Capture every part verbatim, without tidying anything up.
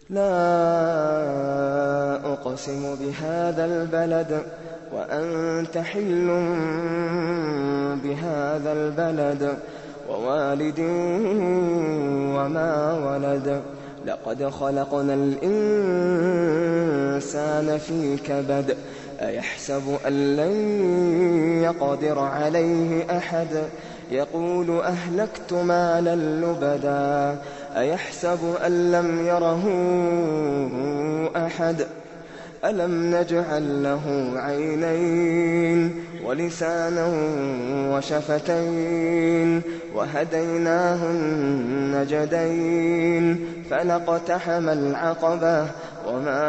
لا أقسم بهذا البلد وأنت حل بهذا البلد ووالد وما ولد لقد خلقنا الإنسان في كبد أيحسب أن لن يقدر عليه أحد يقول أهلكت مالا لبدا أيحسب أن لم يره أحد ألم نجعل له عينين ولسانا وشفتين وهديناه النجدين فلاقتحم العقبة وما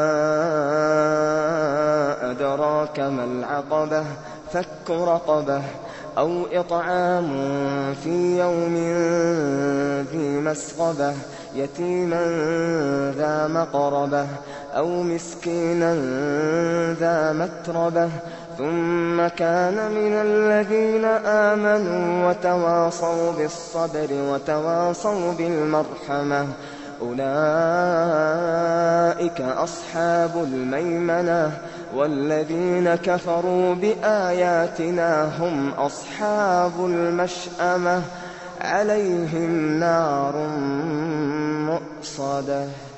أدراك ما العقبة فك رقبة أو إطعام في يوم ذي مسغبة يتيما ذا مقربة أو مسكينا ذا متربة ثم كان من الذين آمنوا وتواصوا بالصبر وتواصوا بالمرحمة أولئك أصحاب الميمنة والذين كفروا بآياتنا هم أصحاب المشأمة عليهم نار مؤصدة.